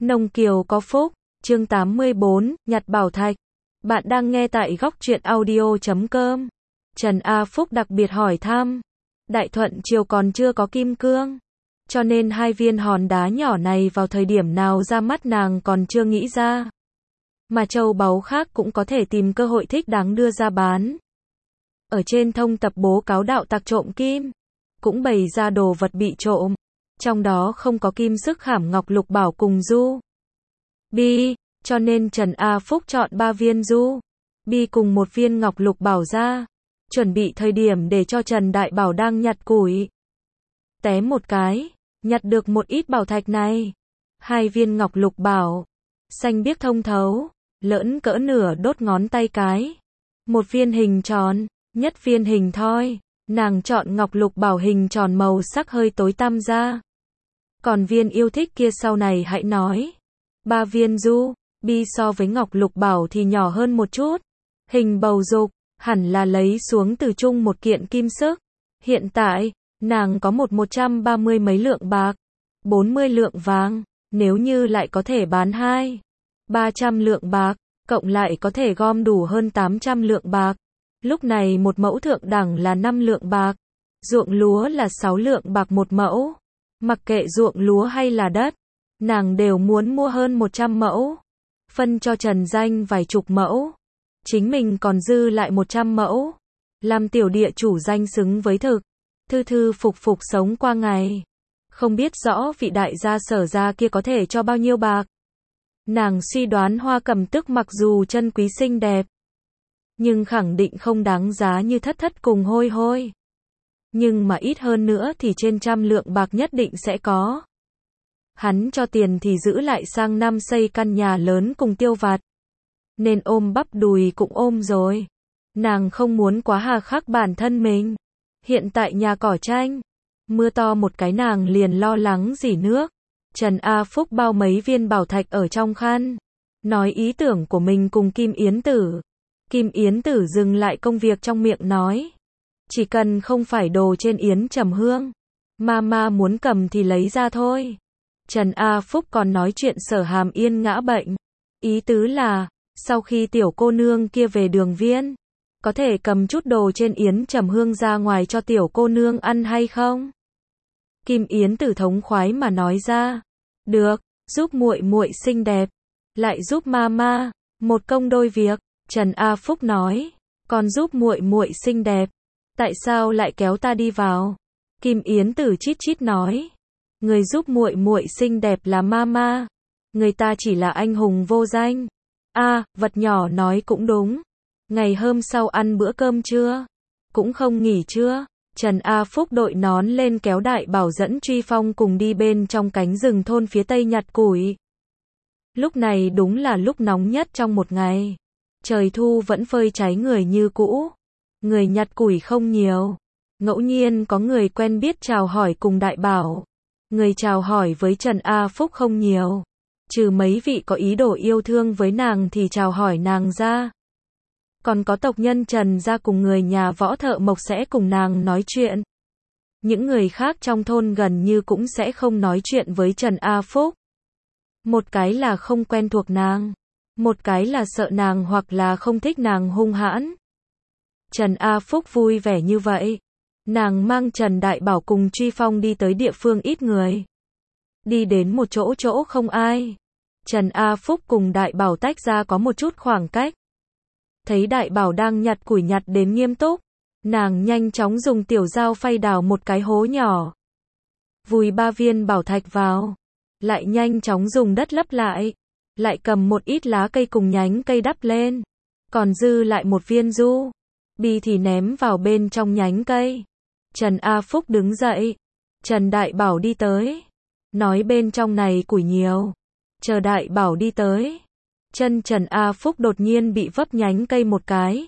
Nông Kiều có phúc, chương 84, nhặt bảo thạch. Bạn đang nghe tại góc truyện audio.com. Trần A Phúc đặc biệt hỏi thăm. Đại Thuận Triều còn chưa có kim cương, cho nên hai viên hòn đá nhỏ này vào thời điểm nào ra mắt nàng còn chưa nghĩ ra. Mà châu báu khác cũng có thể tìm cơ hội thích đáng đưa ra bán. Ở trên thông tập bố cáo đạo tặc trộm kim, cũng bày ra đồ vật bị trộm. Trong đó không có kim sức khảm ngọc lục bảo cùng du bi, cho nên Trần A Phúc chọn 3 viên du bi cùng 1 viên ngọc lục bảo ra, chuẩn bị thời điểm để cho Trần Đại Bảo đang nhặt củi. Té một cái, nhặt được một ít bảo thạch này. 2 viên ngọc lục bảo, xanh biếc thông thấu, lỡn cỡ nửa đốt ngón tay cái. 1 viên hình tròn, nhất viên hình thoi. Nàng chọn ngọc lục bảo hình tròn màu sắc hơi tối tăm ra. Còn viên yêu thích kia sau này hãy nói. 3 viên du bi so với ngọc lục bảo thì nhỏ hơn một chút. Hình bầu dục, hẳn là lấy xuống từ chung một kiện kim sức. Hiện tại, nàng có 130 mấy lượng bạc, 40 lượng vàng, nếu như lại có thể bán 300 lượng bạc, cộng lại có thể gom đủ hơn 800 lượng bạc. Lúc này một mẫu thượng đẳng là 5 lượng bạc, ruộng lúa là 6 lượng bạc một mẫu. Mặc kệ ruộng lúa hay là đất, nàng đều muốn mua hơn 100 mẫu, phân cho Trần Danh vài chục mẫu, chính mình còn dư lại 100 mẫu, làm tiểu địa chủ danh xứng với thực, thư thư phục phục sống qua ngày. Không biết rõ vị đại gia Sở gia kia có thể cho bao nhiêu bạc. Nàng suy đoán hoa cẩm tức mặc dù chân quý xinh đẹp, nhưng khẳng định không đáng giá như thất thất cùng hôi hôi. Nhưng mà ít hơn nữa thì trên 100 lượng bạc nhất định sẽ có. Hắn cho tiền thì giữ lại sang năm xây căn nhà lớn cùng tiêu vặt. Nên ôm bắp đùi cũng ôm rồi. Nàng không muốn quá hà khắc bản thân mình. Hiện tại nhà cỏ tranh, mưa to một cái nàng liền lo lắng rỉ nước. Trần A Phúc bao mấy viên bảo thạch ở trong khăn, nói ý tưởng của mình cùng Kim Yến Tử. Kim Yến Tử dừng lại công việc trong miệng nói. Chỉ cần không phải đồ trên yến trầm hương, mama muốn cầm thì lấy ra thôi. Trần A Phúc còn nói chuyện Sở Hàm Yên ngã bệnh. Ý tứ là, sau khi tiểu cô nương kia về Đường Viên, có thể cầm chút đồ trên yến trầm hương ra ngoài cho tiểu cô nương ăn hay không? Kim Yến Tử thống khoái mà nói ra. Được, giúp muội muội xinh đẹp, lại giúp mama, một công đôi việc. Trần A Phúc nói, còn giúp muội muội xinh đẹp, tại sao lại kéo ta đi vào? Kim Yến Tử chít chít nói, người giúp muội muội xinh đẹp là mama, người ta chỉ là anh hùng vô danh. Vật nhỏ nói cũng đúng. Ngày hôm sau ăn bữa cơm trưa, cũng không nghỉ trưa. Trần A Phúc đội nón lên kéo Đại Bảo dẫn Truy Phong cùng đi bên trong cánh rừng thôn phía tây nhặt củi. Lúc này đúng là lúc nóng nhất trong một ngày. Trời thu vẫn phơi cháy người như cũ. Người nhặt củi không nhiều. Ngẫu nhiên có người quen biết chào hỏi cùng Đại Bảo. Người chào hỏi với Trần A Phúc không nhiều. Trừ mấy vị có ý đồ yêu thương với nàng thì chào hỏi nàng ra. Còn có tộc nhân Trần gia cùng người nhà Võ Thợ Mộc sẽ cùng nàng nói chuyện. Những người khác trong thôn gần như cũng sẽ không nói chuyện với Trần A Phúc. Một cái là không quen thuộc nàng, một cái là sợ nàng hoặc là không thích nàng hung hãn. Trần A Phúc vui vẻ như vậy. Nàng mang Trần Đại Bảo cùng Truy Phong đi tới địa phương ít người. Đi đến một chỗ không ai. Trần A Phúc cùng Đại Bảo tách ra có một chút khoảng cách. Thấy Đại Bảo đang nhặt củi nhặt đến nghiêm túc, nàng nhanh chóng dùng tiểu dao phay đào một cái hố nhỏ. Vùi 3 viên bảo thạch vào. Lại nhanh chóng dùng đất lấp lại. Lại cầm một ít lá cây cùng nhánh cây đắp lên. Còn dư lại 1 viên du bi thì ném vào bên trong nhánh cây. Trần A Phúc đứng dậy. Trần Đại Bảo đi tới. Nói bên trong này củi nhiều. Chờ Đại Bảo đi tới. Chân Trần A Phúc đột nhiên bị vấp nhánh cây một cái.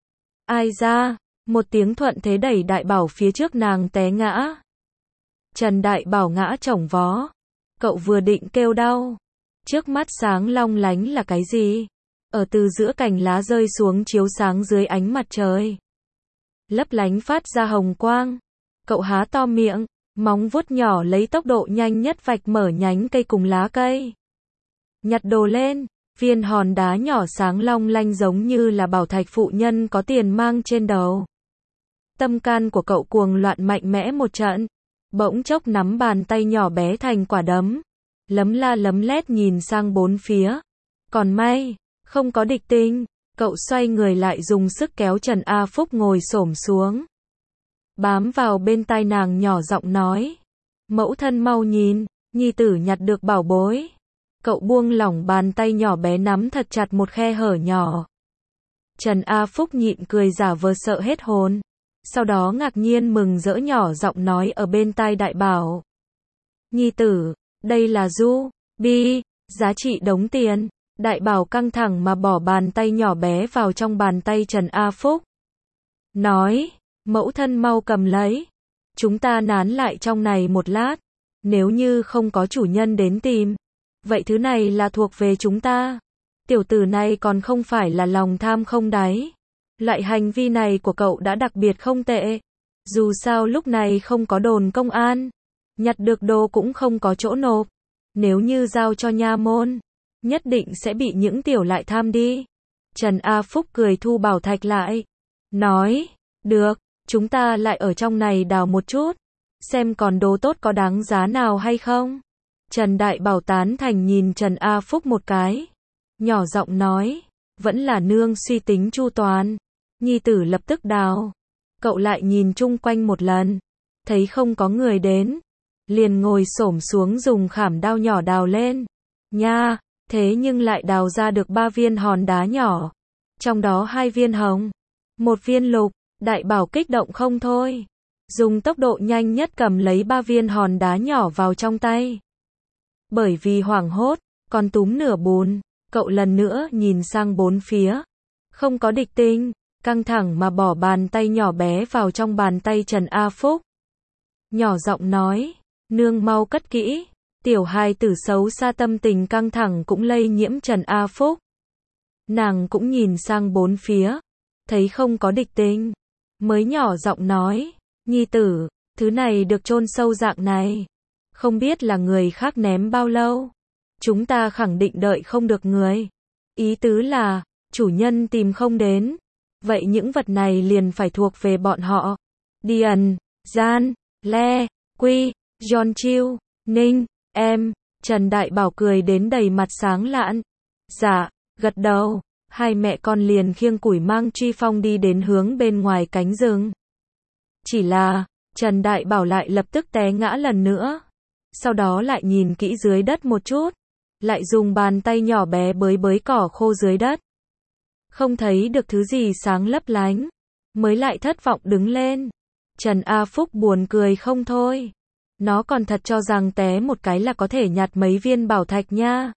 Ai ra, một tiếng thuận thế đẩy Đại Bảo phía trước nàng té ngã. Trần Đại Bảo ngã chổng vó. Cậu vừa định kêu đau. Trước mắt sáng long lánh là cái gì? Ở từ giữa cành lá rơi xuống chiếu sáng dưới ánh mặt trời. Lấp lánh phát ra hồng quang. Cậu há to miệng, móng vuốt nhỏ lấy tốc độ nhanh nhất vạch mở nhánh cây cùng lá cây. nhặt đồ lên, viên hòn đá nhỏ sáng long lanh giống như là bảo thạch phụ nhân có tiền mang trên đầu. Tâm can của cậu cuồng loạn mạnh mẽ một trận, bỗng chốc nắm bàn tay nhỏ bé thành quả đấm, lấm la lấm lét nhìn sang bốn phía. Còn may, không có địch tinh, cậu xoay người lại dùng sức kéo Trần A Phúc ngồi xổm xuống. Bám vào bên tai nàng nhỏ giọng nói, mẫu thân mau nhìn, nhi tử nhặt được bảo bối. Cậu buông lỏng bàn tay nhỏ bé nắm thật chặt một khe hở nhỏ. Trần A Phúc nhịn cười giả vờ sợ hết hồn. Sau đó ngạc nhiên mừng rỡ nhỏ giọng nói ở bên tai Đại Bảo. Nhi tử, đây là Ruby, giá trị đống tiền. Đại Bảo căng thẳng mà bỏ bàn tay nhỏ bé vào trong bàn tay Trần A Phúc. Nói, mẫu thân mau cầm lấy. Chúng ta nán lại trong này một lát. Nếu như không có chủ nhân đến tìm, vậy thứ này là thuộc về chúng ta. Tiểu tử này còn không phải là lòng tham không đáy. Loại hành vi này của cậu đã đặc biệt không tệ. Dù sao lúc này không có đồn công an, nhặt được đồ cũng không có chỗ nộp. Nếu như giao cho nha môn, nhất định sẽ bị những tiểu lại tham đi. Trần A Phúc cười thu bảo thạch lại. Nói, được, chúng ta lại ở trong này đào một chút. Xem còn đồ tốt có đáng giá nào hay không. Trần Đại Bảo tán thành nhìn Trần A Phúc một cái. Nhỏ giọng nói, vẫn là nương suy tính chu toàn. Nhi tử lập tức đào. Cậu lại nhìn chung quanh một lần. Thấy không có người đến. Liền ngồi xổm xuống dùng khảm đao nhỏ đào lên. Nha, thế nhưng lại đào ra được 3 viên hòn đá nhỏ. Trong đó 2 viên hồng, 1 viên lục. Đại Bảo kích động không thôi. Dùng tốc độ nhanh nhất cầm lấy 3 viên hòn đá nhỏ vào trong tay. Bởi vì hoảng hốt, còn túm nửa bùn, cậu lần nữa nhìn sang bốn phía. Không có địch tinh, căng thẳng mà bỏ bàn tay nhỏ bé vào trong bàn tay Trần A Phúc. Nhỏ giọng nói, nương mau cất kỹ. Tiểu hài tử xấu xa tâm tình căng thẳng cũng lây nhiễm Trần A Phúc. Nàng cũng nhìn sang bốn phía, thấy không có địch tinh, mới nhỏ giọng nói, nhi tử, thứ này được chôn sâu dạng này. Không biết là người khác ném bao lâu. Chúng ta khẳng định đợi không được người. Ý tứ là, chủ nhân tìm không đến. Vậy những vật này liền phải thuộc về bọn họ. Điền, Gian, Le, Quy, John Chiêu, Ninh, em. Trần Đại Bảo cười đến đầy mặt sáng lạn. Dạ, gật đầu. Hai mẹ con liền khiêng củi mang Truy Phong đi đến hướng bên ngoài cánh rừng. Chỉ là, Trần Đại Bảo lại lập tức té ngã lần nữa. Sau đó lại nhìn kỹ dưới đất một chút. Lại dùng bàn tay nhỏ bé bới bới cỏ khô dưới đất. Không thấy được thứ gì sáng lấp lánh. Mới lại thất vọng đứng lên. Trần A Phúc buồn cười không thôi. Nó còn thật cho rằng té một cái là có thể nhặt mấy viên bảo thạch nha.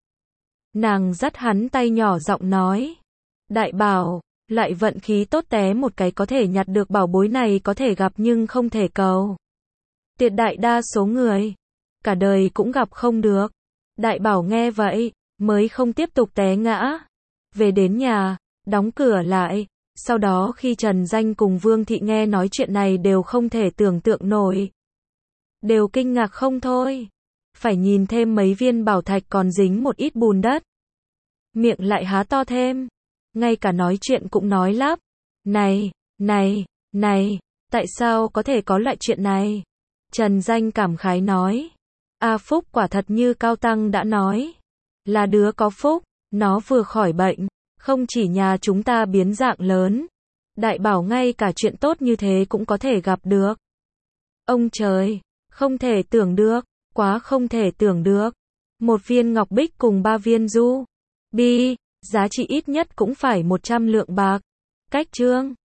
Nàng dắt hắn tay nhỏ giọng nói. Đại Bảo, lại vận khí tốt té một cái có thể nhặt được bảo bối này có thể gặp nhưng không thể cầu. Tuyệt đại đa số người, cả đời cũng gặp không được. Đại Bảo nghe vậy, mới không tiếp tục té ngã. Về đến nhà, đóng cửa lại. Sau đó khi Trần Danh cùng Vương Thị nghe nói chuyện này đều không thể tưởng tượng nổi. Đều kinh ngạc không thôi. Phải nhìn thêm mấy viên bảo thạch còn dính một ít bùn đất. Miệng lại há to thêm. Ngay cả nói chuyện cũng nói lắp. Này, tại sao có thể có loại chuyện này? Trần Danh cảm khái nói. A Phúc quả thật như Cao Tăng đã nói. Là đứa có phúc, nó vừa khỏi bệnh. Không chỉ nhà chúng ta biến dạng lớn. Đại Bảo ngay cả chuyện tốt như thế cũng có thể gặp được. Ông trời, không thể tưởng được, quá không thể tưởng được. Một viên ngọc bích cùng 3 viên ruby, giá trị ít nhất cũng phải 100 lượng bạc. Cách chương